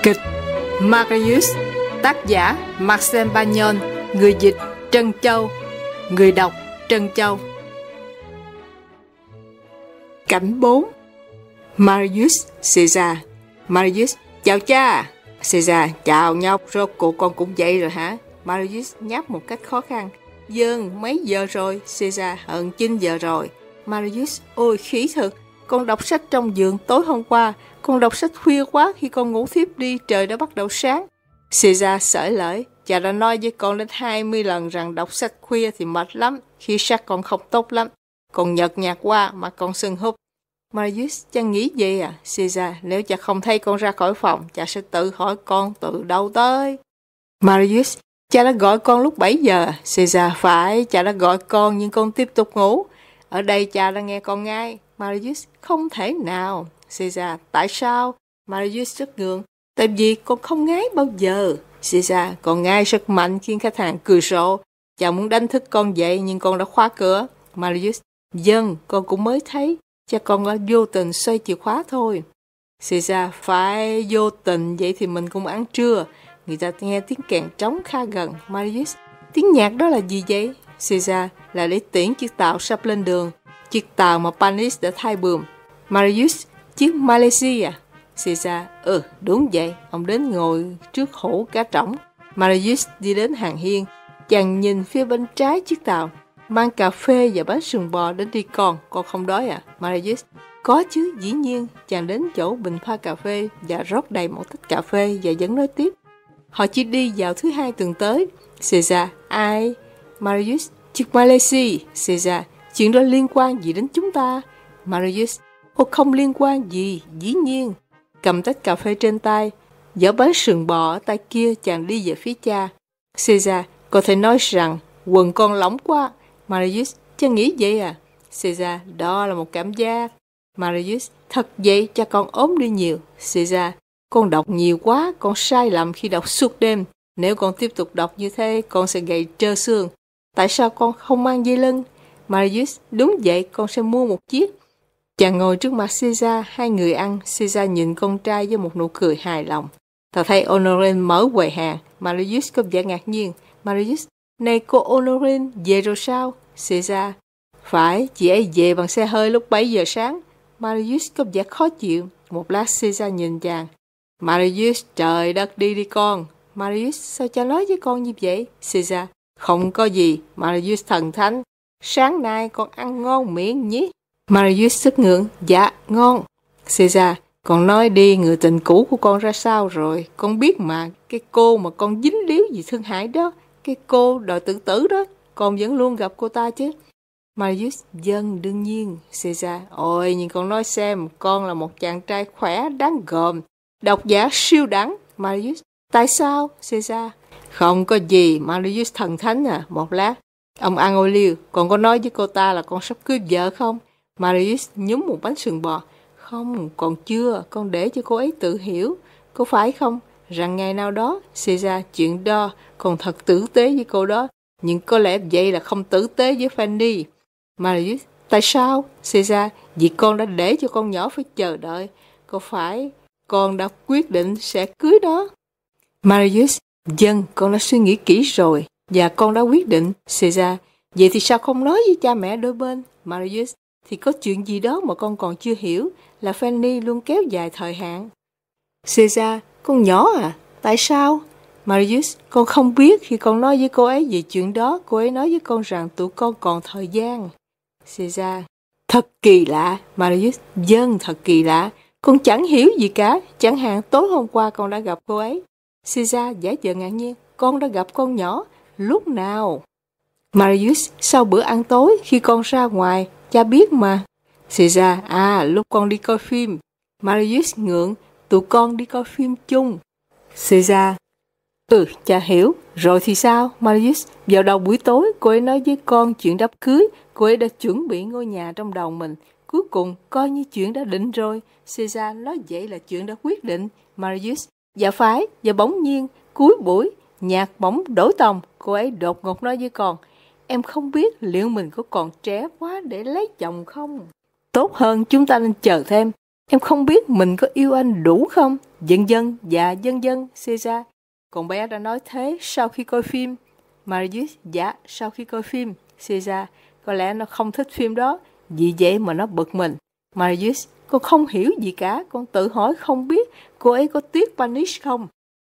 Kịch Marius, tác giả Marcel Bagnon, người dịch Trân Châu, người đọc Trân Châu. Cảnh 4. Marius, Caesar. Marius: chào cha. Caesar: chào nhóc, rốt cuộc con cũng dậy rồi hả? Marius nháp một cách khó khăn: vâng, mấy giờ rồi? Caesar: hơn 9 giờ rồi. Marius: ôi khí thực, con đọc sách trong giường tối hôm qua, con đọc sách khuya quá, khi con ngủ thiếp đi trời đã bắt đầu sáng. Caesar sởi lởi: cha đã nói với con đến 20 lần rằng đọc sách khuya thì mệt lắm, khi sắc con không tốt lắm, con nhợt nhạt qua mà con sưng húp. Marius: cha nghĩ gì à? Caesar: nếu cha không thấy con ra khỏi phòng, cha sẽ tự hỏi con từ đâu tới. Marius: cha đã gọi con lúc 7 giờ. Caesar: phải, cha đã gọi con nhưng con tiếp tục ngủ. Ở đây cha đã nghe con ngay. Marius: không thể nào. Caesar: tại sao? Marius rất ngượng: tại vì con không ngáy bao giờ. Caesar: con ngáy rất mạnh khiến khách hàng cười rộ. Cha muốn đánh thức con dậy nhưng con đã khóa cửa. Marius: vâng, con cũng mới thấy. Cha con đã vô tình xoay chìa khóa thôi. Caesar: phải vô tình, vậy thì mình cũng ăn trưa. Người ta nghe tiếng kèn trống khá gần. Marius: tiếng nhạc đó là gì vậy? Caesar: là để tiễn chiếc tàu sắp lên đường, chiếc tàu mà Panis đã thay bườm. Marius: chiếc Malaysia. Caesar: đúng vậy. Ông đến ngồi trước hũ cá trỏng. Marius đi đến hàng hiên. Chàng nhìn phía bên trái chiếc tàu: mang cà phê và bánh sườn bò đến đi con không đói à? Marius: có chứ, dĩ nhiên. Chàng đến chỗ bình pha cà phê và rót đầy một tách cà phê và vẫn nói tiếp: họ chỉ đi vào thứ Hai tuần tới. Caesar: ai? Marius: chiếc Malaysia. Caesar: chuyện đó liên quan gì đến chúng ta? Marius: không liên quan gì, dĩ nhiên. Cầm tách cà phê trên tay, giở bánh sườn bò ở tay kia, chàng đi về phía cha. Caesar: có thể nói rằng quần con lỏng quá. Marius: cha nghĩ vậy à? Caesar: đó là một cảm giác. Marius: thật vậy, cha con ốm đi nhiều. Caesar: con đọc nhiều quá, con sai lầm khi đọc suốt đêm. Nếu con tiếp tục đọc như thế, con sẽ gầy trơ xương. Tại sao con không mang dây lưng? Marius: đúng vậy, con sẽ mua một chiếc. Chàng ngồi trước mặt Caesar, hai người ăn. Caesar nhìn con trai với một nụ cười hài lòng. Ta thấy Honorine mở quầy hàng. Marius có vẻ ngạc nhiên. Marius: này cô Honorine, về rồi sao? Caesar: phải, chị ấy về bằng xe hơi lúc 7 giờ sáng. Marius có vẻ khó chịu. Một lát Caesar nhìn chàng. Marius: trời đất, đi đi con. Marius: sao cha nói với con như vậy? Caesar: không có gì. Marius thần thánh: sáng nay con ăn ngon miệng nhỉ? Marius rất ngượng: dạ, ngon. Caesar: con nói đi, người tình cũ của con ra sao rồi? Con biết mà, cái cô mà con dính líu vì thương hại đó, cái cô đòi tự tử đó, con vẫn luôn gặp cô ta chứ? Marius: vâng, đương nhiên. Caesar: ôi, nhưng con nói xem, con là một chàng trai khỏe, đáng gờm, độc giả siêu đẳng. Marius: tại sao? Caesar: không có gì. Marius thần thánh à. Một lát. Ông Angolio, con có nói với cô ta là con sắp cưới vợ không? Marius nhúng một bánh sườn bò: không, còn chưa, con để cho cô ấy tự hiểu. Có phải không? Rằng ngày nào đó. Caesar: chuyện đó, con thật tử tế với cô đó, nhưng có lẽ vậy là không tử tế với Fanny. Marius: tại sao? Caesar: vì con đã để cho con nhỏ phải chờ đợi. Có phải con đã quyết định sẽ cưới đó? Marius: vâng, con đã suy nghĩ kỹ rồi, và con đã quyết định. Caesar: vậy thì sao không nói với cha mẹ đôi bên? Marius: thì có chuyện gì đó mà con còn chưa hiểu, là Fanny luôn kéo dài thời hạn. Caesar: con nhỏ à? Tại sao? Marius: con không biết, khi con nói với cô ấy về chuyện đó, cô ấy nói với con rằng tụi con còn thời gian. Caesar: thật kỳ lạ. Marius: vâng, thật kỳ lạ. Con chẳng hiểu gì cả. Chẳng hạn tối hôm qua con đã gặp cô ấy. Caesar giả vờ ngạc nhiên: con đã gặp con nhỏ? Lúc nào? Marius: sau bữa ăn tối, khi con ra ngoài, cha biết mà. Caesar: lúc con đi coi phim. Marius ngượng: tụi con đi coi phim chung. Caesar: cha hiểu. Rồi thì sao? Marius: vào đầu buổi tối, cô ấy nói với con chuyện đám cưới. Cô ấy đã chuẩn bị ngôi nhà trong đầu mình. Cuối cùng, coi như chuyện đã định rồi. Caesar nói vậy là chuyện đã quyết định. Marius: dạ phải. Và bỗng nhiên, cuối buổi, nhạc bỗng đổi tông. Cô ấy đột ngột nói với con: em không biết liệu mình có còn trẻ quá để lấy chồng không? Tốt hơn chúng ta nên chờ thêm. Em không biết mình có yêu anh đủ không? Dần dần, dạ dần dần, Caesar. Con bé đã nói thế sau khi coi phim. Marius, dạ, sau khi coi phim. Caesar, có lẽ nó không thích phim đó, vì vậy mà nó bực mình. Marius, con không hiểu gì cả, con tự hỏi không biết cô ấy có tiếc Spanish không?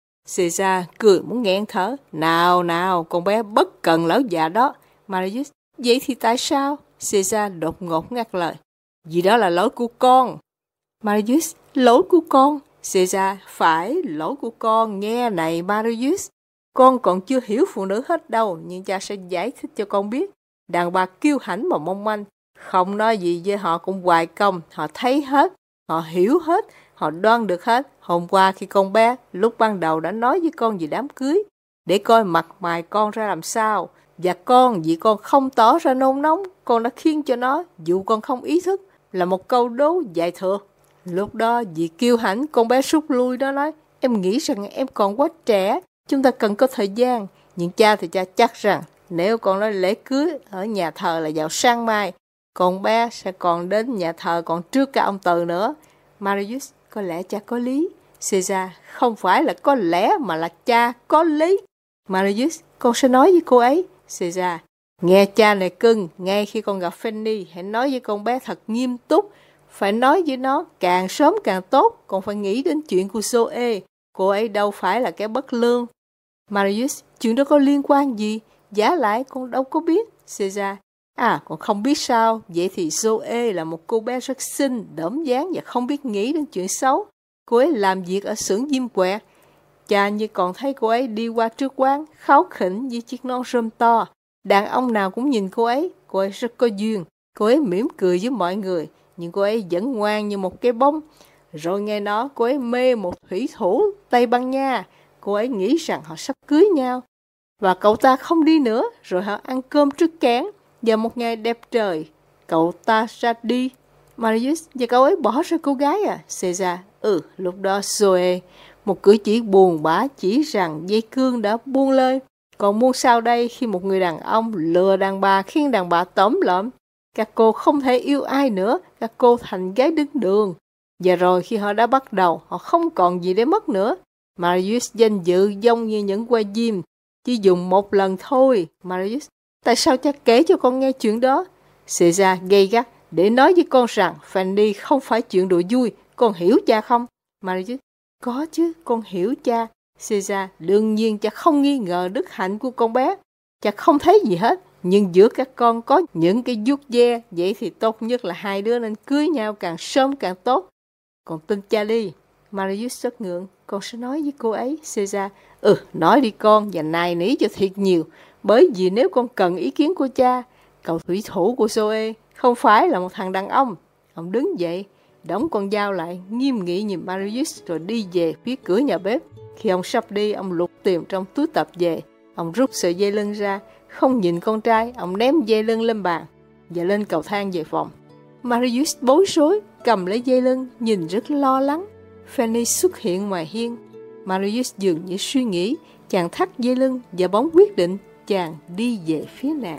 Caesar cười muốn nghẹn thở. Nào, con bé bất cần lão già đó. Marius, vậy thì tại sao? Caesar đột ngột ngắt lời. Vì đó là lỗi của con. Marius, lỗi của con. Caesar, phải, lỗi của con, nghe này Marius. Con còn chưa hiểu phụ nữ hết đâu, nhưng cha sẽ giải thích cho con biết. Đàn bà kiêu hãnh mà mong manh, không nói gì với họ cũng hoài công, họ thấy hết, họ hiểu hết, họ đoán được hết. Hôm qua khi con bé, lúc ban đầu đã nói với con về đám cưới, để coi mặt mày con ra làm sao. Và con, vì con không tỏ ra nôn nóng, con đã khiến cho nó, dù con không ý thức, là một câu đố dại thừa. Lúc đó vì kiêu hãnh, con bé rút lui đó nói, em nghĩ rằng em còn quá trẻ, chúng ta cần có thời gian. Nhưng cha thì cha chắc rằng, nếu con nói lễ cưới ở nhà thờ là vào sáng mai, con bé sẽ còn đến nhà thờ còn trước cả ông Từ nữa. Marius, có lẽ cha có lý. Caesar, không phải là có lẽ mà là cha có lý. Marius, con sẽ nói với cô ấy. Caesar, nghe cha này cưng, ngay khi con gặp Fanny, hãy nói với con bé thật nghiêm túc. Phải nói với nó càng sớm càng tốt, còn phải nghĩ đến chuyện của Zoe. Cô ấy đâu phải là kẻ bất lương. Marius, chuyện đó có liên quan gì? Giả lại con đâu có biết. Caesar, con không biết sao. Vậy thì Zoe là một cô bé rất xinh, đỡm dáng và không biết nghĩ đến chuyện xấu. Cô ấy làm việc ở xưởng diêm quẹt. Cha như còn thấy cô ấy đi qua trước quán, kháu khỉnh với chiếc nón rơm to. Đàn ông nào cũng nhìn cô ấy rất có duyên. Cô ấy mỉm cười với mọi người, nhưng cô ấy vẫn ngoan như một cái bóng. Rồi nghe nói cô ấy mê một thủy thủ Tây Ban Nha. Cô ấy nghĩ rằng họ sắp cưới nhau. Và cậu ta không đi nữa, rồi họ ăn cơm trước kén. Và một ngày đẹp trời, cậu ta ra đi. Marius, và cậu ấy bỏ rơi cô gái à? Caesar, lúc đó Zoe, một cử chỉ buồn bã chỉ rằng dây cương đã buông lơi. Còn muôn sao đây khi một người đàn ông lừa đàn bà khiến đàn bà tóm lợm. Các cô không thể yêu ai nữa, các cô thành gái đứng đường. Và rồi khi họ đã bắt đầu, họ không còn gì để mất nữa. Marius, danh dự giống như những que diêm, chỉ dùng một lần thôi. Marius, tại sao cha kể cho con nghe chuyện đó? Caesar gay gắt, để nói với con rằng Fanny không phải chuyện đùa vui, con hiểu cha không? Marius, có chứ, con hiểu cha. Caesar, đương nhiên cha không nghi ngờ đức hạnh của con bé. Cha không thấy gì hết, nhưng giữa các con có những cái vuốt ve, vậy thì tốt nhất là hai đứa nên cưới nhau càng sớm càng tốt. Con tin cha đi. Marius rất ngượng, con sẽ nói với cô ấy. Caesar, nói đi con, và nài nỉ cho thiệt nhiều, bởi vì nếu con cần ý kiến của cha, cậu thủy thủ của Zoe không phải là một thằng đàn ông. Ông đứng dậy, đóng con dao lại, nghiêm nghị nhìn Marius rồi đi về phía cửa nhà bếp. Khi ông sắp đi, ông lục tìm trong túi tập về. Ông rút sợi dây lưng ra, không nhìn con trai, ông ném dây lưng lên bàn và lên cầu thang về phòng. Marius bối rối, cầm lấy dây lưng, nhìn rất lo lắng. Fanny xuất hiện ngoài hiên. Marius dường như suy nghĩ, chàng thắt dây lưng và bóng quyết định, chàng đi về phía nàng.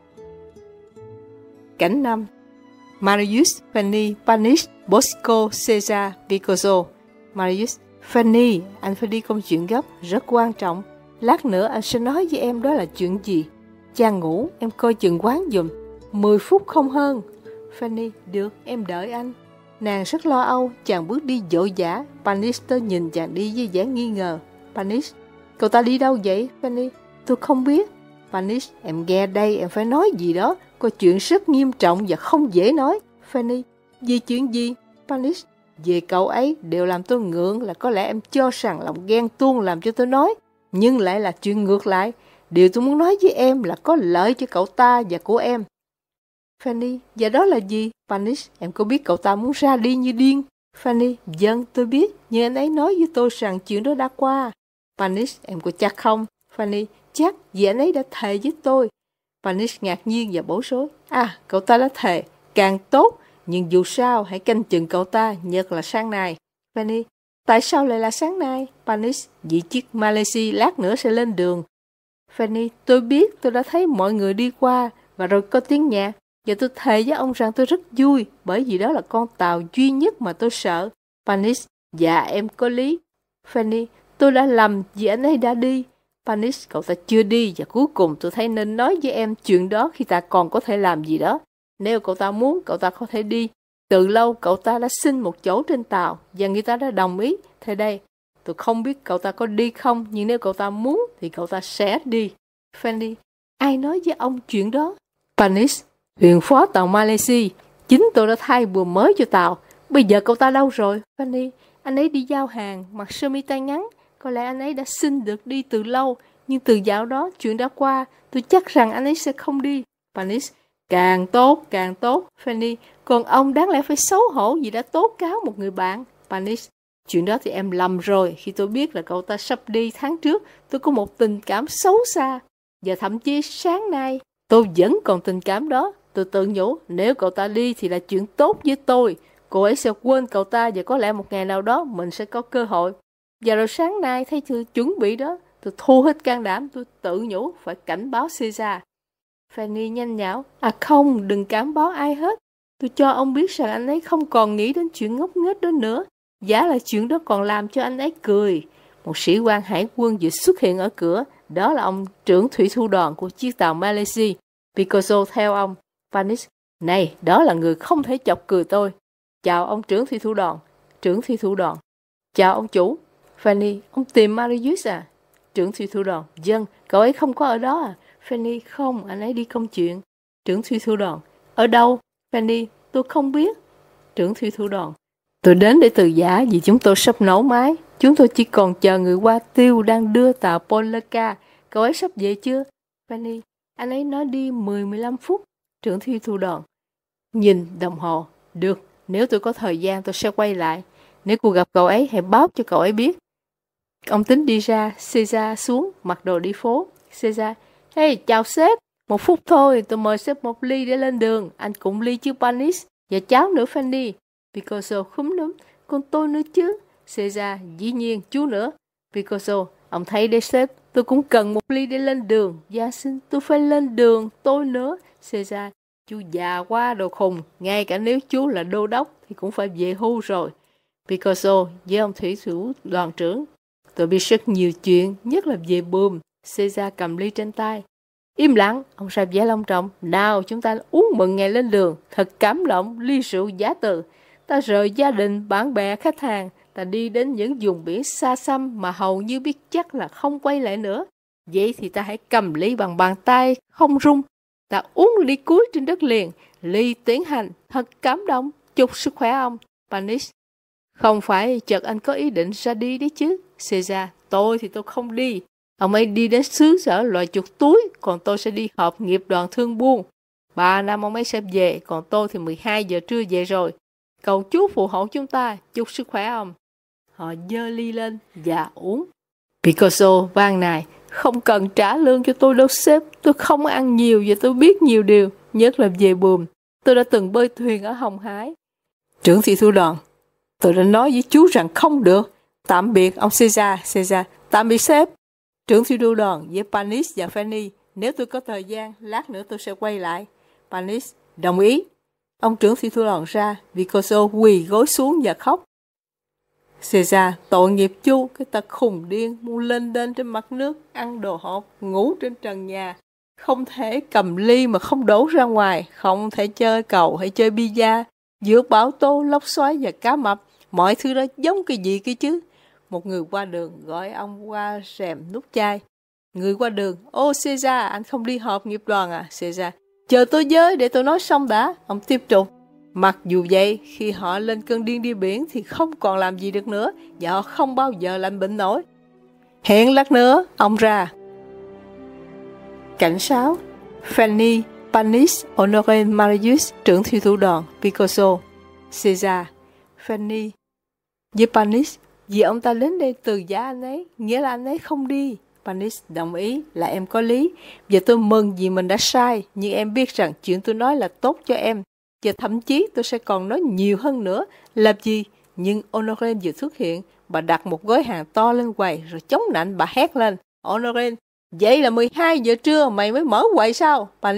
Cảnh 5. Marius, Fanny, Panish, Bosco, Caesar, Picoso. Marius, Fanny, anh phải đi công chuyện gấp, rất quan trọng. Lát nữa anh sẽ nói với em đó là chuyện gì. Chàng ngủ, em coi chừng quán giùm. 10 phút không hơn. Fanny, được, em đợi anh. Nàng rất lo âu, chàng bước đi vội vã. Panister nhìn chàng đi với vẻ nghi ngờ. Panish, cậu ta đi đâu vậy? Fanny, tôi không biết. Panish, em nghe đây, em phải nói gì đó. Có chuyện rất nghiêm trọng và không dễ nói. Fanny, vì chuyện gì? Panish, về cậu ấy đều làm tôi ngượng, là có lẽ em cho rằng lòng ghen tuông làm cho tôi nói. Nhưng lại là chuyện ngược lại. Điều tôi muốn nói với em là có lợi cho cậu ta và của em. Fanny, và đó là gì? Panish, em có biết cậu ta muốn ra đi như điên? Fanny, vâng, tôi biết, nhưng anh ấy nói với tôi rằng chuyện đó đã qua. Panish, em có chắc không? Fanny, chắc, vì anh ấy đã thề với tôi. Panish ngạc nhiên và bối rối. Cậu ta đã thề, càng tốt, nhưng dù sao hãy canh chừng cậu ta, nhất là sáng nay. Fanny, tại sao lại là sáng nay? Panish, vì chiếc Malaysia lát nữa sẽ lên đường. Fanny, tôi biết, tôi đã thấy mọi người đi qua, và rồi có tiếng nhạc. Và tôi thề với ông rằng tôi rất vui, bởi vì đó là con tàu duy nhất mà tôi sợ. Panis, dạ em có lý. Fanny, tôi đã lầm vì anh ấy đã đi. Panis, cậu ta chưa đi, và cuối cùng tôi thấy nên nói với em chuyện đó khi ta còn có thể làm gì đó. Nếu cậu ta muốn, cậu ta có thể đi. Từ lâu cậu ta đã xin một chỗ trên tàu, và người ta đã đồng ý. Thế đây, tôi không biết cậu ta có đi không, nhưng nếu cậu ta muốn thì cậu ta sẽ đi. Fanny, ai nói với ông chuyện đó? Panis, thuyền phó tàu Malaysia. Chính tôi đã thay bùa mới cho tàu. Bây giờ cậu ta đâu rồi? Fanny, anh ấy đi giao hàng, mặc sơ mi tay ngắn. Có lẽ anh ấy đã xin được đi từ lâu, nhưng từ dạo đó chuyện đã qua, tôi chắc rằng anh ấy sẽ không đi. Panis, càng tốt, càng tốt. Fanny, còn ông đáng lẽ phải xấu hổ vì đã tố cáo một người bạn. Panis, chuyện đó thì em lầm rồi. Khi tôi biết là cậu ta sắp đi tháng trước, tôi có một tình cảm xấu xa. Và thậm chí sáng nay, tôi vẫn còn tình cảm đó. Tôi tự nhủ, nếu cậu ta đi thì là chuyện tốt với tôi. Cô ấy sẽ quên cậu ta và có lẽ một ngày nào đó mình sẽ có cơ hội. Và rồi sáng nay thấy tôi chuẩn bị đó, tôi thu hết can đảm, tôi tự nhủ phải cảnh báo Caesar. Fanny nhanh nhảu, không, đừng cảnh báo ai hết. Tôi cho ông biết rằng anh ấy không còn nghĩ đến chuyện ngốc nghếch đó nữa. Giá là chuyện đó còn làm cho anh ấy cười. Một sĩ quan hải quân vừa xuất hiện ở cửa, đó là ông trưởng thủy thủ đoàn của chiếc tàu Malaysia. Picasso theo ông. Panis, này, đó là người không thể chọc cười tôi. Chào ông trưởng thủy thủ đoàn. Trưởng thủy thủ đoàn. Chào ông chủ. Fanny, ông tìm Marius à? Trưởng thủy thủ đoàn. Dân, cậu ấy không có ở đó à? Fanny, không, anh ấy đi công chuyện. Trưởng thủy thủ đoàn. Ở đâu? Fanny, tôi không biết. Trưởng thủy thủ đoàn. Tôi đến để từ giã vì chúng tôi sắp nổ máy. Chúng tôi chỉ còn chờ người qua tiêu đang đưa tàu Polaka. Cậu ấy sắp về chưa? Fanny, anh ấy nói đi 10-15 phút. Trưởng thủy thủ đoàn. Nhìn đồng hồ. Được, nếu tôi có thời gian tôi sẽ quay lại. Nếu cô gặp cậu ấy, hãy báo cho cậu ấy biết. Ông tính đi ra, Caesar xuống, mặc đồ đi phố. Caesar, hey, chào sếp. 1 phút thôi, tôi mời sếp một ly để lên đường. Anh cũng ly chứ Panis. Và cháu nữa Fanny. Picasso khúm núm, còn tôi nữa chứ. Caesar, dĩ nhiên, chú nữa. Picasso, ông thấy đấy sếp, tôi cũng cần một ly để lên đường. Dạ xin, tôi phải lên đường, tôi nữa. Caesar, chú già quá đồ khùng, ngay cả nếu chú là đô đốc thì cũng phải về hưu rồi. Picasso với ông thủy thủ đoàn trưởng, tôi biết rất nhiều chuyện, nhất là về buồm. Caesar cầm ly trên tay. Im lặng, ông Sạp vẻ long trọng. Nào, chúng ta uống mừng ngày lên đường, thật cảm động, ly rượu giá từ. Ta rời gia đình, bạn bè, khách hàng, ta đi đến những vùng biển xa xăm mà hầu như biết chắc là không quay lại nữa. Vậy thì ta hãy cầm ly bằng bàn tay, không rung. Ta uống ly cuối trên đất liền, ly tiến hành, thật cảm động, chúc sức khỏe ông. Panis, không phải chợt anh có ý định ra đi đấy chứ. Caesar, tôi thì tôi không đi. Ông ấy đi đến xứ sở loại chuột túi, còn tôi sẽ đi họp nghiệp đoàn thương buôn. 3 năm ông ấy sẽ về, còn tôi thì 12 giờ trưa về rồi. Cầu chú phù hộ chúng ta, chúc sức khỏe ông. Họ giơ ly lên và uống. Picasso van nài, không cần trả lương cho tôi đâu sếp, tôi không ăn nhiều và tôi biết nhiều điều, nhất là về buồm. Tôi đã từng bơi thuyền ở Hồng Hải. Trưởng thủy thủ đoàn, tôi đã nói với chú rằng không được. Tạm biệt ông Caesar. Caesar, tạm biệt sếp. Trưởng thủy thủ đoàn với Panis và Fanny, nếu tôi có thời gian, lát nữa tôi sẽ quay lại. Panis, đồng ý. Ông trưởng thủy thủ đoàn ra, Picasso quỳ gối xuống và khóc. Caesar, tội nghiệp chú, cái tật khùng điên, muốn lên đên trên mặt nước, ăn đồ hộp, ngủ trên trần nhà. Không thể cầm ly mà không đổ ra ngoài, không thể chơi cầu hay chơi bida, giữa bão tố, lốc xoáy và cá mập, mọi thứ đó giống cái gì kia chứ. Một người qua đường gọi ông qua rèm nút chai. Người qua đường, ô Caesar, anh không đi họp nghiệp đoàn à? Caesar, chờ tôi với để tôi nói xong đã. Ông tiếp tục. Mặc dù vậy, khi họ lên cơn điên đi biển thì không còn làm gì được nữa và họ không bao giờ lành bệnh nổi. Hẹn lát nữa, ông ra. Cảnh 6. Fanny, Panis, Honoré Marius, trưởng thủy thủ đoàn, Picasso. Caesar, Fanny với Panis, vì ông ta đến đây từ giá anh ấy, nghĩa là anh ấy không đi. Panis đồng ý là em có lý, và tôi mừng vì mình đã sai, nhưng em biết rằng chuyện tôi nói là tốt cho em, và thậm chí tôi sẽ còn nói nhiều hơn nữa. Làm gì? Nhưng Honoré vừa xuất hiện, bà đặt một gói hàng to lên quầy, rồi chống nạnh bà hét lên. Honoré, vậy là 12 giờ trưa mày mới mở quầy sao? Panis,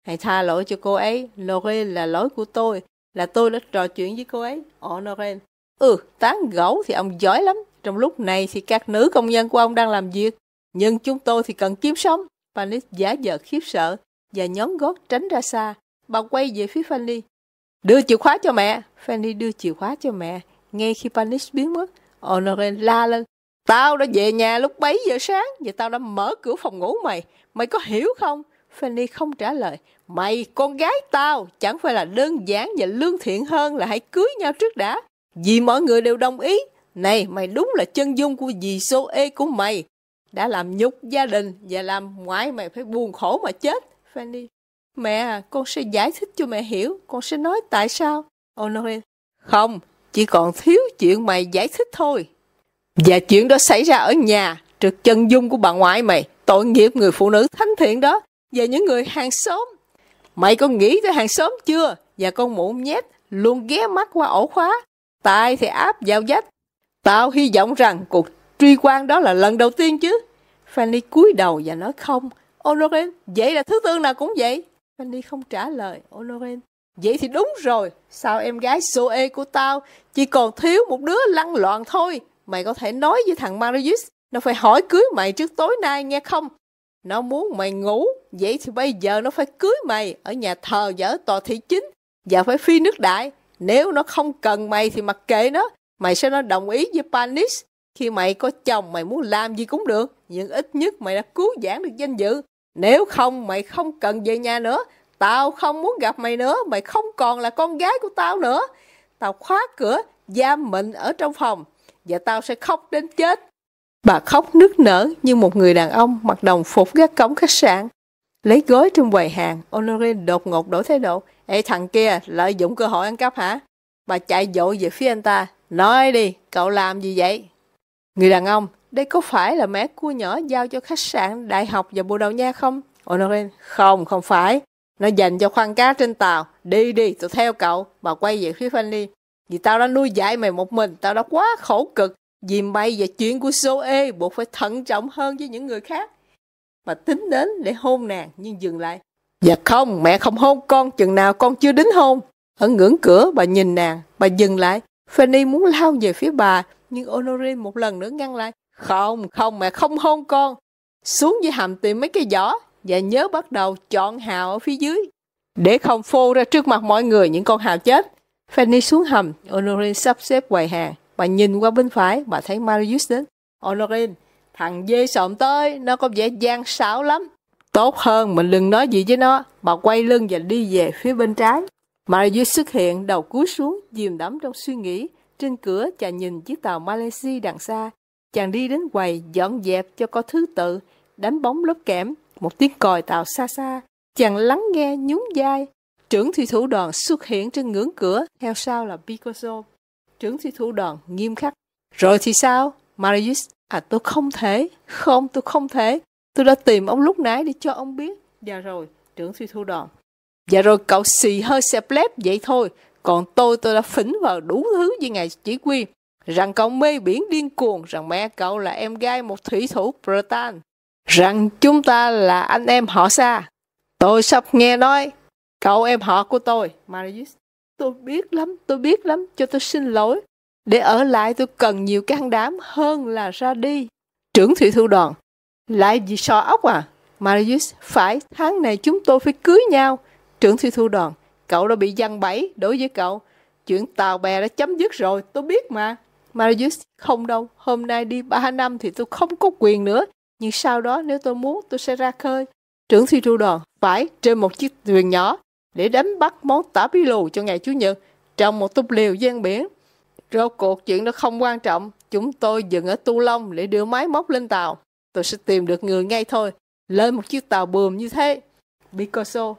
Hãy tha lỗi cho cô ấy. Lorraine, là lỗi của tôi. Là tôi đã trò chuyện với cô ấy. Lorraine. Tán gẫu thì ông giỏi lắm. Trong lúc này thì các nữ công nhân của ông đang làm việc. Nhưng chúng tôi thì cần kiếm sống. Panis giả vờ khiếp sợ và nhón gót tránh ra xa. Bà quay về phía Fanny. Đưa chìa khóa cho mẹ. Fanny đưa chìa khóa cho mẹ. Ngay khi Panis biến mất, Honorine la lên. Tao đã về nhà lúc 7 giờ sáng và tao đã mở cửa phòng ngủ mày. Mày có hiểu không? Fanny không trả lời. Mày, con gái tao, chẳng phải là đơn giản và lương thiện hơn là hãy cưới nhau trước đã. Vì mọi người đều đồng ý. Này, mày đúng là chân dung của dì Zoe của mày. Đã làm nhục gia đình và làm ngoại mày phải buồn khổ mà chết. Fanny. Mẹ à, con sẽ giải thích cho mẹ hiểu. Con sẽ nói tại sao. Honorine. Không, chỉ còn thiếu chuyện mày giải thích thôi. Và chuyện đó xảy ra ở nhà, trước chân dung của bà ngoại mày, tội nghiệp người phụ nữ thánh thiện đó, và những người hàng xóm. Mày có nghĩ tới hàng xóm chưa? Và con mụn nhét luôn ghé mắt qua ổ khóa, tai thì áp vào vách. Tao hy vọng rằng cuộc truy quan đó là lần đầu tiên chứ. Fanny cúi đầu và nói không. Honorine, vậy là thứ tư nào cũng vậy. Fanny không trả lời. Honorine, vậy thì đúng rồi. Sao em gái Zoe của tao chỉ còn thiếu một đứa lăng loạn thôi. Mày có thể nói với thằng Marius, nó phải hỏi cưới mày trước tối nay nghe không? Nó muốn mày ngủ, vậy thì bây giờ nó phải cưới mày ở nhà thờ và ở tòa thị chính, và phải phi nước đại. Nếu nó không cần mày thì mặc kệ nó. Mày sẽ nói đồng ý với Panis. Khi mày có chồng mày muốn làm gì cũng được, nhưng ít nhất mày đã cứu vãn được danh dự. Nếu không, mày không cần về nhà nữa. Tao không muốn gặp mày nữa. Mày không còn là con gái của tao nữa. Tao khóa cửa, giam mình ở trong phòng, và tao sẽ khóc đến chết. Bà khóc nức nở như một người đàn ông mặc đồng phục gác cổng khách sạn. Lấy gói trong quầy hàng, Honorine đột ngột đổi thái độ. Ê thằng kia, lợi dụng cơ hội ăn cắp hả? Bà chạy vội về phía anh ta. Nói đi, cậu làm gì vậy? Người đàn ông, đây có phải là mẻ cua nhỏ giao cho khách sạn, đại học và Bồ Đào Nha không? Honorine, không phải. Nó dành cho khoang cá trên tàu. Đi, tôi theo cậu. Bà quay về phía Fanny. Vì tao đã nuôi dạy mày một mình, tao đã quá khổ cực. Vì mày và chuyện của Zoe buộc phải thận trọng hơn với những người khác. Bà tính đến để hôn nàng nhưng dừng lại. Dạ không, mẹ không hôn con chừng nào con chưa đính hôn. Ở ngưỡng cửa bà nhìn nàng, bà dừng lại. Fanny muốn lao về phía bà, nhưng Honorine một lần nữa ngăn lại. Không, mẹ không hôn con. Xuống dưới hầm tìm mấy cái giỏ, và nhớ bắt đầu chọn hào ở phía dưới, để không phô ra trước mặt mọi người những con hào chết. Fanny xuống hầm, Honorine sắp xếp quầy hàng. Bà nhìn qua bên phải, bà thấy Marius đến. Honorine, thằng dê sòm tới, nó có vẻ gian xảo lắm. Tốt hơn mình đừng nói gì với nó. Bà quay lưng và đi về phía bên trái. Marius xuất hiện, đầu cúi xuống, chìm đắm trong suy nghĩ. Trên cửa, chàng nhìn chiếc tàu Malaysia đằng xa. Chàng đi đến quầy, dọn dẹp cho có thứ tự, đánh bóng lớp kẽm. Một tiếng còi tàu xa xa. Chàng lắng nghe nhún vai. Trưởng thủy thủ đoàn xuất hiện trên ngưỡng cửa, theo sau là Picasso. Trưởng thủy thủ đoàn nghiêm khắc. Rồi thì sao? Marius, tôi không thể. Không, tôi không thể. Tôi đã tìm ông lúc nãy để cho ông biết. Dạ rồi, trưởng thủy thủ đoàn. Dạ rồi, cậu xì hơi xẹp lép vậy thôi. Còn tôi đã phỉnh vào đủ thứ với ngài chỉ huy. Rằng cậu mê biển điên cuồng, rằng mẹ cậu là em gái một thủy thủ Breton, rằng chúng ta là anh em họ xa. Tôi sắp nghe nói cậu em họ của tôi. Marius, tôi biết lắm, cho tôi xin lỗi. Để ở lại tôi cần nhiều can đảm hơn là ra đi. Trưởng thủy thủ đoàn, lại vì sò ốc à? Marius, phải, tháng này chúng tôi phải cưới nhau. Trưởng thủy thủ đoàn, cậu đã bị giăng bẫy. Đối với cậu, chuyện tàu bè đã chấm dứt rồi, tôi biết mà. Marius, không đâu, hôm nay đi 3 năm thì tôi không có quyền nữa. Nhưng sau đó nếu tôi muốn tôi sẽ ra khơi. Trưởng thủy thủ đoàn, phải, trên một chiếc thuyền nhỏ, để đánh bắt món tả bí lù cho ngày Chủ nhật, trong một túp liều gian biển. Rốt cuộc chuyện đó không quan trọng. Chúng tôi dừng ở Tu Long để đưa máy móc lên tàu. Tôi sẽ tìm được người ngay thôi. Lên một chiếc tàu buồm như thế. Picasso,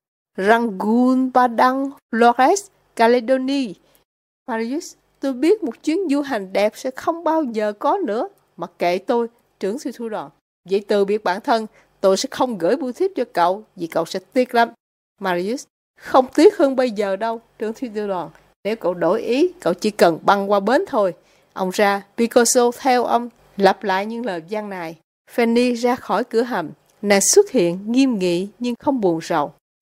Rangoon, Padang, Flores, Caledonia. Marius, tôi biết một chuyến du hành đẹp sẽ không bao giờ có nữa. Mặc kệ tôi. Trưởng thủy thủ đoàn, vậy từ biệt bản thân, tôi sẽ không gửi bưu thiếp cho cậu, vì cậu sẽ tiếc lắm. Marius, không tiếc hơn bây giờ đâu. Trưởng thủy thủ đoàn, nếu cậu đổi ý, cậu chỉ cần băng qua bến thôi. Ông ra, Picasso theo ông, lặp lại những lời gian nài. Fanny ra khỏi cửa hầm, nàng xuất hiện nghiêm nghị nhưng không buồn rầu.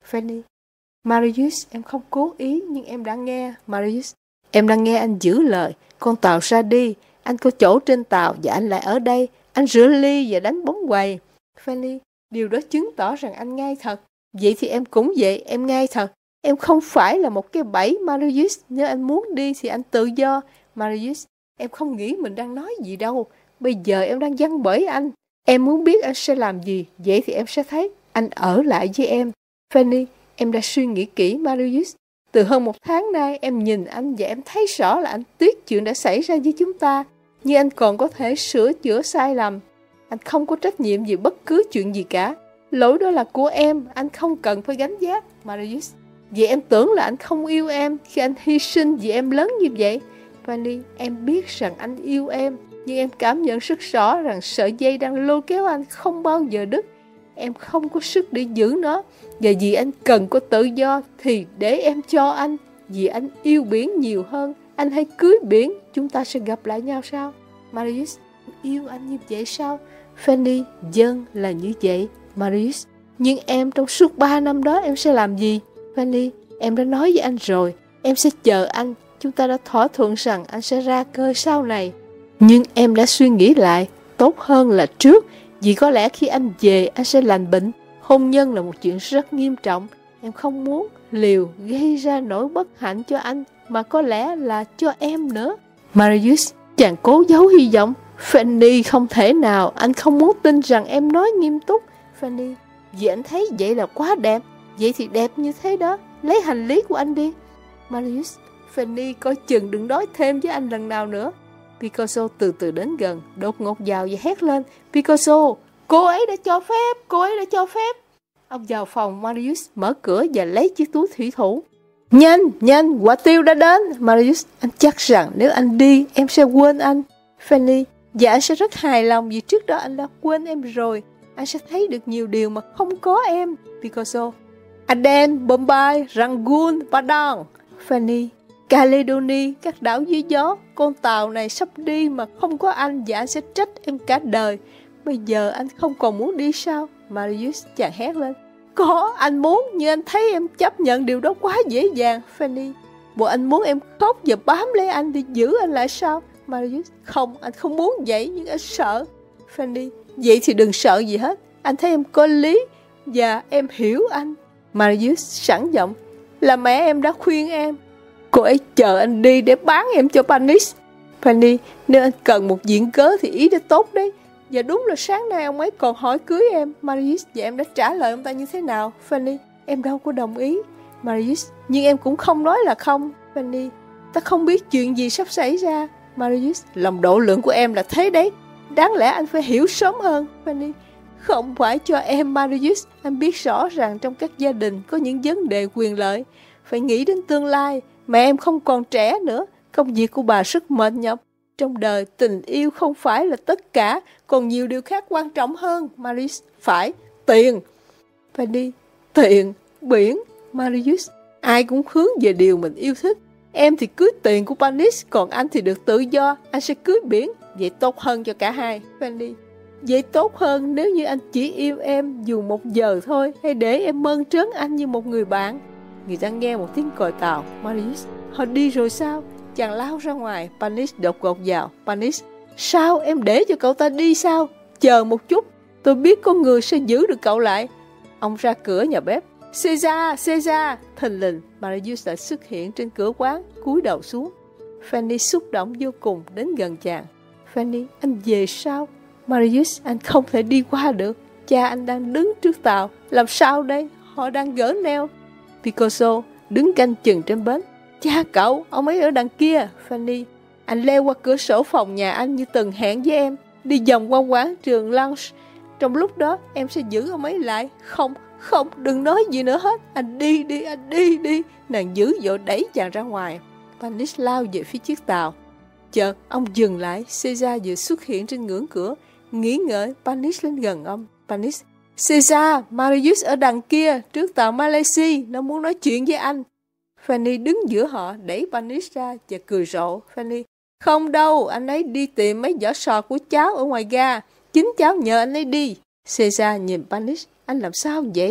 Fanny, Marius, em không cố ý nhưng em đã nghe. Marius, em đang nghe anh giữ lời. Con tàu ra đi, anh có chỗ trên tàu và anh lại ở đây. Anh rửa ly và đánh bóng quầy. Fanny, điều đó chứng tỏ rằng anh ngay thật. Vậy thì em cũng vậy, em ngay thật. Em không phải là một cái bẫy, Marius. Nếu anh muốn đi thì anh tự do. Marius, em không nghĩ mình đang nói gì đâu. Bây giờ em đang giăng bẫy anh. Em muốn biết anh sẽ làm gì. Vậy thì em sẽ thấy anh ở lại với em. Fanny, em đã suy nghĩ kỹ, Marius. Từ hơn 1 tháng nay, em nhìn anh và em thấy rõ là anh tiếc chuyện đã xảy ra với chúng ta. Nhưng anh còn có thể sửa chữa sai lầm. Anh không có trách nhiệm về bất cứ chuyện gì cả. Lỗi đó là của em, anh không cần phải gánh vác, Marius. Vậy em tưởng là anh không yêu em khi anh hy sinh vì em lớn như vậy. Fanny, em biết rằng anh yêu em, nhưng em cảm nhận rất rõ rằng sợi dây đang lôi kéo anh không bao giờ đứt. Em không có sức để giữ nó. Và vì anh cần có tự do thì để em cho anh. Vì anh yêu biển nhiều hơn, anh hãy cưới biển, chúng ta sẽ gặp lại nhau sao? Marius, yêu anh như vậy sao? Fanny, dân là như vậy, Marius. Nhưng em trong suốt 3 năm đó em sẽ làm gì? Fanny, em đã nói với anh rồi, em sẽ chờ anh. Chúng ta đã thỏa thuận rằng anh sẽ ra khơi sau này. Nhưng em đã suy nghĩ lại, tốt hơn là trước. Vì có lẽ khi anh về anh sẽ lành bệnh. Hôn nhân là một chuyện rất nghiêm trọng. Em không muốn liều gây ra nỗi bất hạnh cho anh, mà có lẽ là cho em nữa. Marius, chàng cố giấu hy vọng. Fanny, không thể nào, anh không muốn tin rằng em nói nghiêm túc. Fanny, vì anh thấy vậy là quá đẹp. Vậy thì đẹp như thế đó, lấy hành lý của anh đi. Marius, Fanny, coi chừng đừng nói thêm với anh lần nào nữa. Picasso từ từ đến gần, đột ngột vào và hét lên. Picasso, cô ấy đã cho phép, cô ấy đã cho phép. Ông vào phòng Marius, mở cửa và lấy chiếc túi thủy thủ. Nhanh, nhanh, quả tiêu đã đến. Marius, anh chắc rằng nếu anh đi, em sẽ quên anh. Fanny, và anh sẽ rất hài lòng vì trước đó anh đã quên em rồi. Anh sẽ thấy được nhiều điều mà không có em. Picasso, Aden, Bombay, Rangoon, Padang. Fanny, Caledonia, các đảo dưới gió. Con tàu này sắp đi mà không có anh và anh sẽ trách em cả đời. Bây giờ anh không còn muốn đi sao? Marius, chàng hét lên. Có, anh muốn, nhưng anh thấy em chấp nhận điều đó quá dễ dàng. Fanny, bộ anh muốn em khóc và bám lấy anh để giữ anh lại sao? Marius, không, anh không muốn vậy, nhưng anh sợ. Fanny, vậy thì đừng sợ gì hết. Anh thấy em có lý và em hiểu anh. Marius sẵn giọng. Là mẹ em đã khuyên em. Cô ấy chờ anh đi để bán em cho Panis. Fanny, nếu anh cần một viện cớ thì ý đã tốt đấy. Và đúng là sáng nay ông ấy còn hỏi cưới em. Marius, và em đã trả lời ông ta như thế nào? Fanny, em đâu có đồng ý. Marius, nhưng em cũng không nói là không. Fanny, ta không biết chuyện gì sắp xảy ra. Marius, lòng độ lượng của em là thế đấy. Đáng lẽ anh phải hiểu sớm hơn. Fanny, không phải cho em, Marius. Anh biết rõ rằng trong các gia đình có những vấn đề quyền lợi. Phải nghĩ đến tương lai. Mẹ em không còn trẻ nữa. Công việc của bà rất mệt nhọc. Trong đời, tình yêu không phải là tất cả. Còn nhiều điều khác quan trọng hơn. Marius, phải, tiền. Fanny, tiền, biển. Marius, ai cũng hướng về điều mình yêu thích. Em thì cưới tiền của Panis, còn anh thì được tự do. Anh sẽ cưới biển. Vậy tốt hơn cho cả hai. Fanny, vậy tốt hơn nếu như anh chỉ yêu em dù 1 giờ thôi. Hay để em mơn trớn anh như một người bạn. Người ta nghe một tiếng còi tàu. Marius, họ đi rồi sao? Chàng lao ra ngoài. Panis đột ngột vào. Panis, sao em để cho cậu ta đi sao? Chờ một chút, tôi biết có người sẽ giữ được cậu lại. Ông ra cửa nhà bếp. Caesar, Caesar. Thình lình, Marius đã xuất hiện trên cửa quán, cúi đầu xuống. Fanny xúc động vô cùng đến gần chàng. Fanny, anh về sao? Marius, anh không thể đi qua được. Cha anh đang đứng trước tàu. Làm sao đây? Họ đang gỡ neo. Picasso đứng canh chừng trên bến. Cha cậu, ông ấy ở đằng kia. Fanny, anh leo qua cửa sổ phòng nhà anh như từng hẹn với em. Đi vòng qua quán trường lunch. Trong lúc đó em sẽ giữ ông ấy lại. Không, không, đừng nói gì nữa hết. Anh đi đi, anh đi đi. Nàng dữ dội đẩy chàng ra ngoài. Panis lao về phía chiếc tàu. Chợt ông dừng lại. Caesar vừa xuất hiện trên ngưỡng cửa. Nghĩ ngợi, Panis lên gần ông. Panis, Caesar, Marius ở đằng kia, trước tàu Malaysia, nó muốn nói chuyện với anh. Fanny đứng giữa họ, đẩy Panis ra và cười rộ. Fanny, không đâu, anh ấy đi tìm mấy vỏ sò của cháu ở ngoài ga. Chính cháu nhờ anh ấy đi. Caesar nhìn Panis, anh làm sao vậy?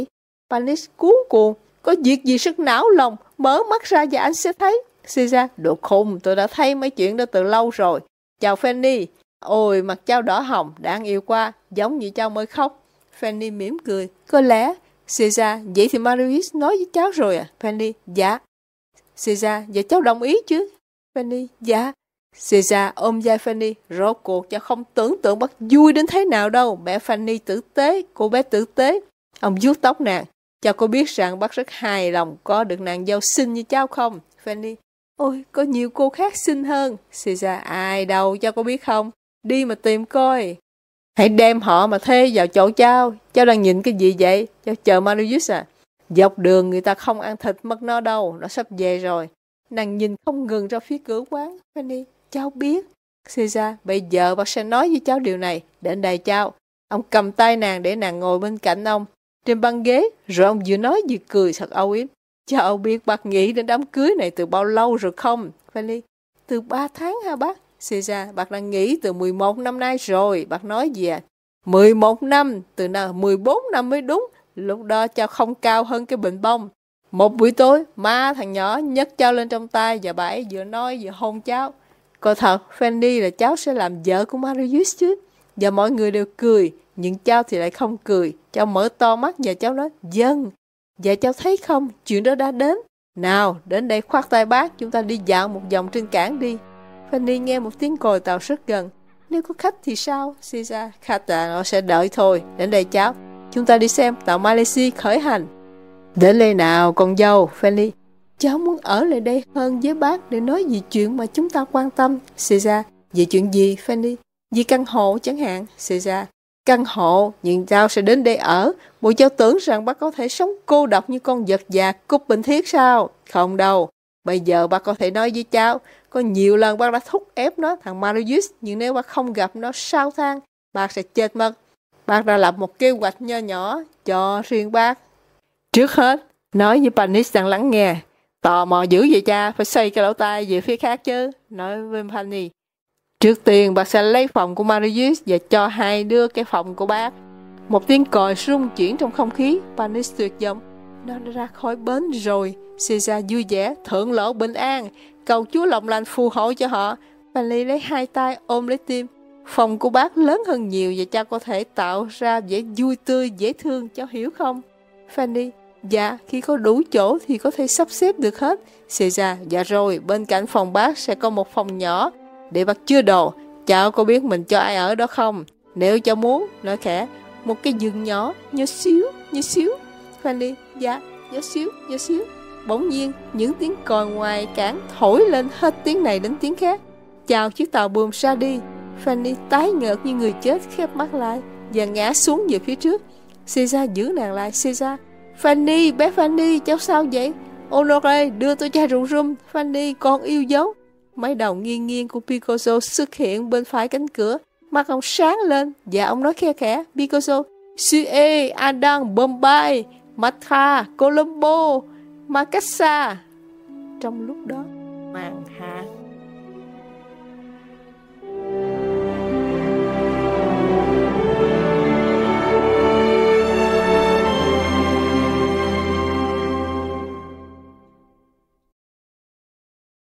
Panis cuống cuồng. Có việc gì sức não lòng, mở mắt ra và anh sẽ thấy. Caesar, đồ khùng, tôi đã thấy mấy chuyện đó từ lâu rồi. Chào Fanny. Ôi, mặt cháu đỏ hồng, đáng yêu quá, giống như cháu mới khóc. Fanny mỉm cười. Có lẽ. Caesar, vậy thì Marius nói với cháu rồi à? Fanny, dạ. Caesar, vậy cháu đồng ý chứ? Fanny, dạ. Caesar ôm vai Fanny, rốt cuộc cháu không tưởng tượng bác vui đến thế nào đâu. Mẹ Fanny tử tế, cô bé tử tế. Ông vuốt tóc nàng. Cháu có biết rằng bác rất hài lòng có được nàng dâu xinh như cháu không? Fanny, ôi, có nhiều cô khác xinh hơn. Caesar, ai đâu, cháu có biết không? Đi mà tìm coi. Hãy đem họ mà thuê vào chỗ cháu. Cháu đang nhìn cái gì vậy? Cháu chờ Marius à? Dọc đường người ta không ăn thịt mất nó đâu, nó sắp về rồi. Nàng nhìn không ngừng ra phía cửa quán. Fanny, cháu biết. Caesar, bây giờ bác sẽ nói với cháu điều này. Đến đây cháu. Ông cầm tay nàng để nàng ngồi bên cạnh ông. Trên băng ghế, rồi ông vừa nói vừa cười thật âu yếm. Cháu biết bác nghĩ đến đám cưới này từ bao lâu rồi không? Fanny, từ 3 tháng hả bác? Caesar, bác đang nghĩ từ 11 năm nay rồi. Bác nói gì à? 11 năm, từ nào 14 năm mới đúng. Lúc đó cháu không cao hơn cái bình bông. Một buổi tối, ma thằng nhỏ nhấc cháu lên trong tay và bà ấy vừa nói vừa hôn cháu. Có thật, Fanny là cháu sẽ làm vợ của Marius chứ. Và mọi người đều cười, nhưng cháu thì lại không cười. Cháu mở to mắt và cháu nói, vâng. Và cháu thấy không, chuyện đó đã đến. Nào, đến đây khoác tay bác, chúng ta đi dạo một vòng trên cảng đi. Fanny nghe một tiếng còi tàu rất gần. Nếu có khách thì sao? Caesar, khách à, nó sẽ đợi thôi. Đến đây cháu, chúng ta đi xem tàu Malaysia khởi hành. Đến đây nào, con dâu. Fanny, cháu muốn ở lại đây hơn với bác để nói về chuyện mà chúng ta quan tâm. Caesar, về chuyện gì, Fanny? Vì căn hộ chẳng hạn. Caesar, căn hộ, nhưng cháu sẽ đến đây ở. Bộ cháu tưởng rằng bác có thể sống cô độc như con vật già cúp bình thiết sao? Không đâu. Bây giờ bác có thể nói với cháu, có nhiều lần bác đã thúc ép nó, thằng Marius, nhưng nếu bác không gặp nó sao than, bác sẽ chết mất. Bác đã lập một kế hoạch nho nhỏ cho riêng bác. Trước hết, nói với Panis đang lắng nghe. Tò mò dữ vậy cha, phải xoay cái lỗ tai về phía khác chứ. Nói với Fanny. Trước tiên, bác sẽ lấy phòng của Marius và cho hai đứa cái phòng của bác. Một tiếng còi rung chuyển trong không khí. Panis tuyệt vọng. Nó đã ra khỏi bến rồi. Caesar vui vẻ, thượng lộ bình an, cầu Chúa lòng lành phù hộ cho họ. Fanny lấy hai tay ôm lấy tim. Phòng của bác lớn hơn nhiều và cháu có thể tạo ra vẻ vui tươi, dễ thương, cháu hiểu không? Fanny, dạ, khi có đủ chỗ thì có thể sắp xếp được hết. Caesar, dạ rồi, bên cạnh phòng bác sẽ có một phòng nhỏ để bác chứa đồ. Cháu có biết mình cho ai ở đó không? Nếu cháu muốn, nói khẽ, một cái giường nhỏ, nhỏ xíu. Fanny, dạ, nhỏ xíu. Bỗng nhiên, những tiếng còi ngoài cảng thổi lên hết tiếng này đến tiếng khác. Chào chiếc tàu buồm ra đi. Fanny tái nhợt như người chết khép mắt lại và ngã xuống về phía trước. Caesar giữ nàng lại. Caesar, Fanny, bé Fanny, cháu sao vậy? Honoré, đưa tôi chai rượu rum. Fanny, con yêu dấu. Mái đầu nghiêng của Picasso xuất hiện bên phải cánh cửa. Mắt ông sáng lên và ông nói khe khẽ. Picasso, Suez, Adan, Bombay, Matra, Colombo, Makassar. Trong lúc đó,